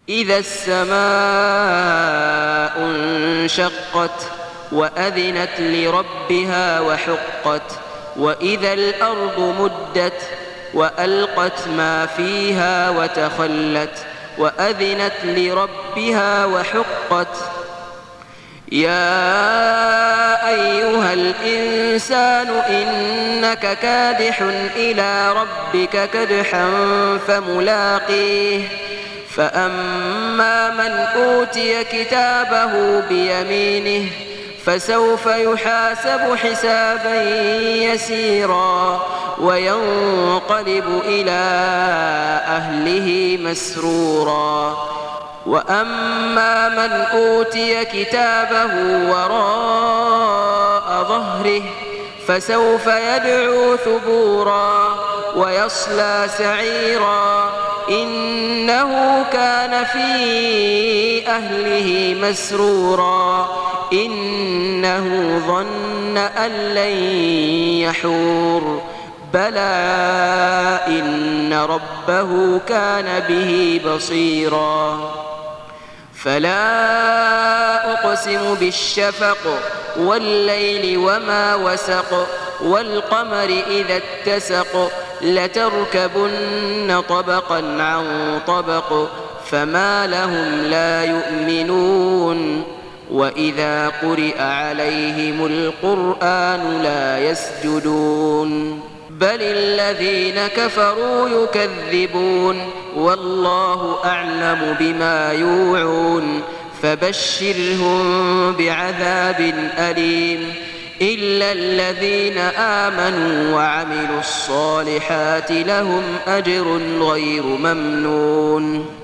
إذا السماء انشقت وأذنت لربها وحقت وإذا الأرض مدت وألقت ما فيها وتخلت وأذنت لربها وحقت يا أيها الإنسان إنك كادح إلى ربك كدحا فملاقيه فأما من أوتي كتابه بيمينه فسوف يحاسب حسابا يسيرا وينقلب إلى أهله مسرورا وأما من أوتي كتابه وراء ظهره فسوف يدعو ثبورا ويصلى سعيرا إنه كان في أهله مسرورا إنه ظن أن لن يحور بلى إن ربه كان به بصيرا فلا أقسم بالشفق والليل وما وسق والقمر إذا اتسق لتركبن طبقا عن طبق فما لهم لا يؤمنون وإذا قرئ عليهم القرآن لا يسجدون بل الذين كفروا يكذبون والله أعلم بما يوعون فبشرهم بعذاب أليم إلا الذين آمنوا وعملوا الصالحات لهم أجر غير ممنون